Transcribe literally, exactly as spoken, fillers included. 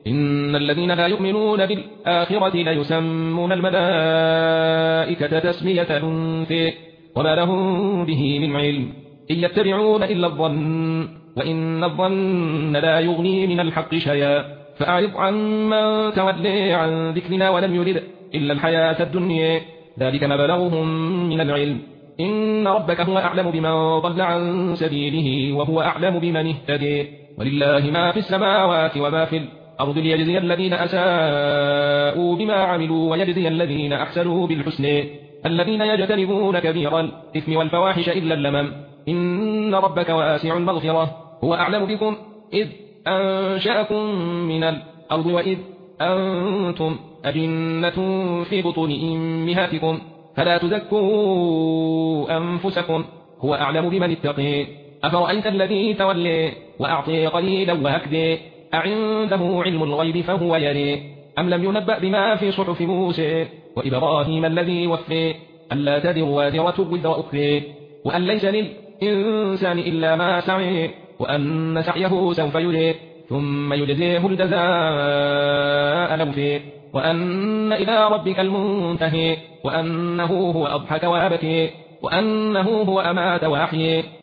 إن الذين لا يؤمنون بالآخرة ليسمون الملائكة تسمية الأنثى وما لهم به من علم إن يتبعون إلا الظن وإن الظن لا يغني من الحق شيئا فأعرض عن من تولي عن ذكرنا ولم يرد إلا الحياة الدنيا ذلك مبلغهم من العلم إن ربك هو أعلم بمن ضل عن سبيله وهو أعلم بمن اهتدي ولله ما في السماوات وما في الأرض ليجزي الذين أساءوا بما عملوا ويجزي الذين أحسنوا بالحسن الذين يجتنبون كبير الإثم والفواحش إلا اللمم إن ربك واسع المغفرة هو أعلم بكم إذ أنشأكم من الأرض وإذ أنتم أجنة في بطون أمهاتكم فلا تزكوا أنفسكم هو أعلم بمن اتقي أفرأيت الذي تولي وأعطي قليلا وهكذا أعنده علم الغيب فهو يري أم لم ينبأ بما في صحف موسى وإبراهيم الذي وفي ألا تذر وازرة وزر أخرى وأن ليس للإنسان إلا ما سعي وأن سعيه سوف يري ثم يجزيه الجزاء الأوفى وأن إلى ربك المنتهي وأنه هو أضحك وأبكي وأنه هو أمات وأحيي